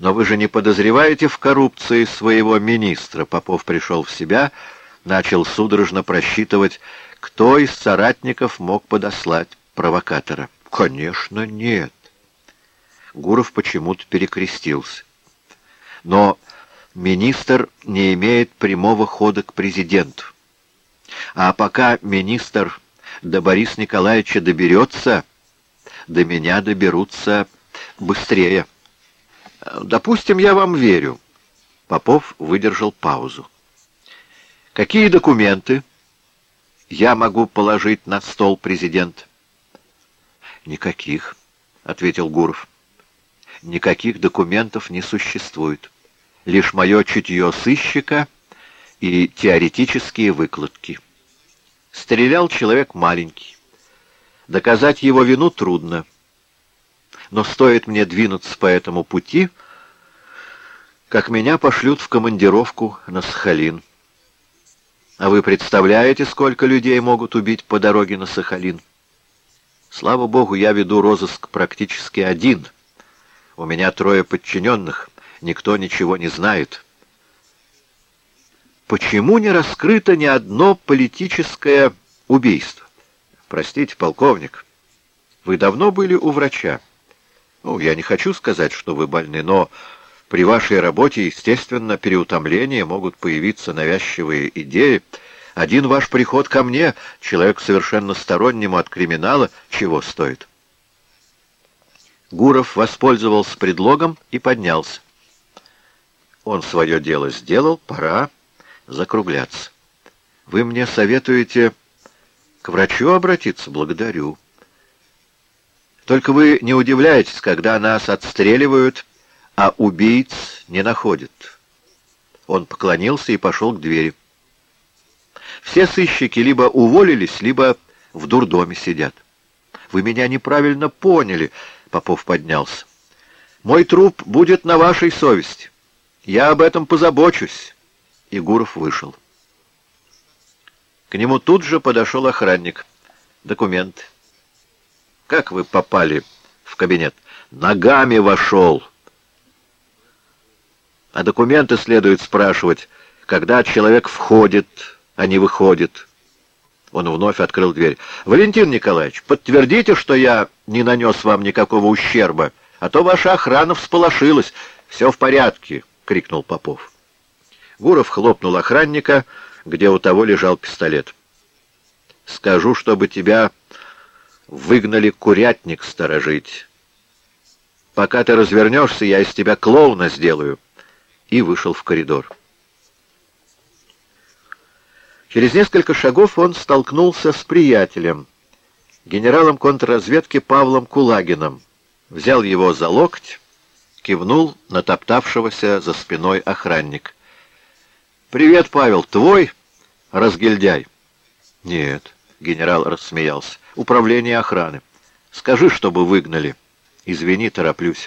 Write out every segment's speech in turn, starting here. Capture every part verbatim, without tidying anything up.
Но вы же не подозреваете в коррупции своего министра? Попов пришел в себя, начал судорожно просчитывать, кто из соратников мог подослать провокатора. Конечно, нет. Гуров почему-то перекрестился. Но министр не имеет прямого хода к президенту. А пока министр до Бориса Николаевича доберется, до меня доберутся быстрее. Допустим, я вам верю. Попов выдержал паузу. Какие документы я могу положить на стол президента? Никаких, ответил Гуров. Никаких документов не существует. Лишь мое чутье сыщика и теоретические выкладки. Стрелял человек маленький. Доказать его вину трудно. Но стоит мне двинуться по этому пути, как меня пошлют в командировку на Сахалин. А вы представляете, сколько людей могут убить по дороге на Сахалин? Слава богу, я веду розыск практически один. У меня трое подчиненных, никто ничего не знает. Почему не раскрыто ни одно политическое убийство? Простите, полковник, вы давно были у врача? Ну, я не хочу сказать, что вы больны, но при вашей работе, естественно, переутомления, могут появиться навязчивые идеи. Один ваш приход ко мне, человек совершенно стороннему от криминала, чего стоит? Гуров воспользовался предлогом и поднялся. Он свое дело сделал, пора закругляться. Вы мне советуете к врачу обратиться? Благодарю. Только вы не удивляйтесь, когда нас отстреливают, а убийц не находят. Он поклонился и пошел к двери. Все сыщики либо уволились, либо в дурдоме сидят. Вы меня неправильно поняли, Попов поднялся. Мой труп будет на вашей совести. Я об этом позабочусь. И Гуров вышел. К нему тут же подошел охранник. Документ. Как вы попали в кабинет? Ногами вошел. А документы следует спрашивать, когда человек входит, а не выходит. Он вновь открыл дверь. Валентин Николаевич, подтвердите, что я не нанес вам никакого ущерба, а то ваша охрана всполошилась. Все в порядке, крикнул Попов. Гуров хлопнул охранника, где у того лежал пистолет. Скажу, чтобы тебя выгнали курятник сторожить. Пока ты развернешься, я из тебя клоуна сделаю. И вышел в коридор. Через несколько шагов он столкнулся с приятелем, генералом контрразведки Павлом Кулагиным, взял его за локоть, кивнул на топтавшегося за спиной охранник. «Привет, Павел, твой разгильдяй?» «Нет», — генерал рассмеялся, — «управление охраны. Скажи, чтобы выгнали. Извини, тороплюсь».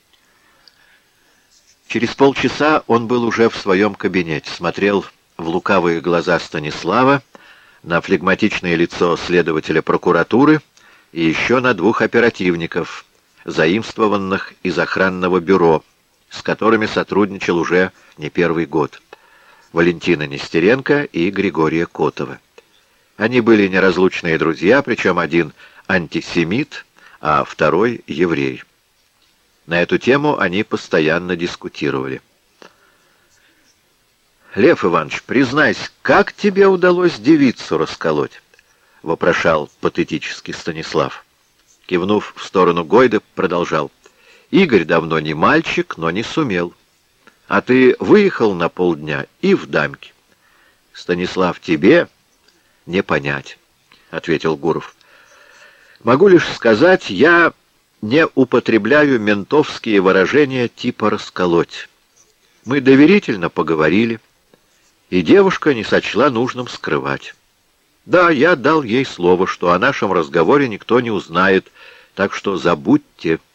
Через полчаса он был уже в своем кабинете, смотрел в лукавые глаза Станислава, на флегматичное лицо следователя прокуратуры и еще на двух оперативников, заимствованных из охранного бюро, с которыми сотрудничал уже не первый год, Валентина Нестеренко и Григория Котова. Они были неразлучные друзья, причем один антисемит, а второй еврей. На эту тему они постоянно дискутировали. «Лев Иванович, признайся, как тебе удалось девицу расколоть?» — вопрошал патетически Станислав. Кивнув в сторону Гойда, продолжал. «Игорь давно не мальчик, но не сумел. А ты выехал на полдня и в дамке». «Станислав, тебе не понять», — ответил Гуров. «Могу лишь сказать, я не употребляю ментовские выражения типа «расколоть». Мы доверительно поговорили, и девушка не сочла нужным скрывать. Да, я дал ей слово, что о нашем разговоре никто не узнает, так что забудьте».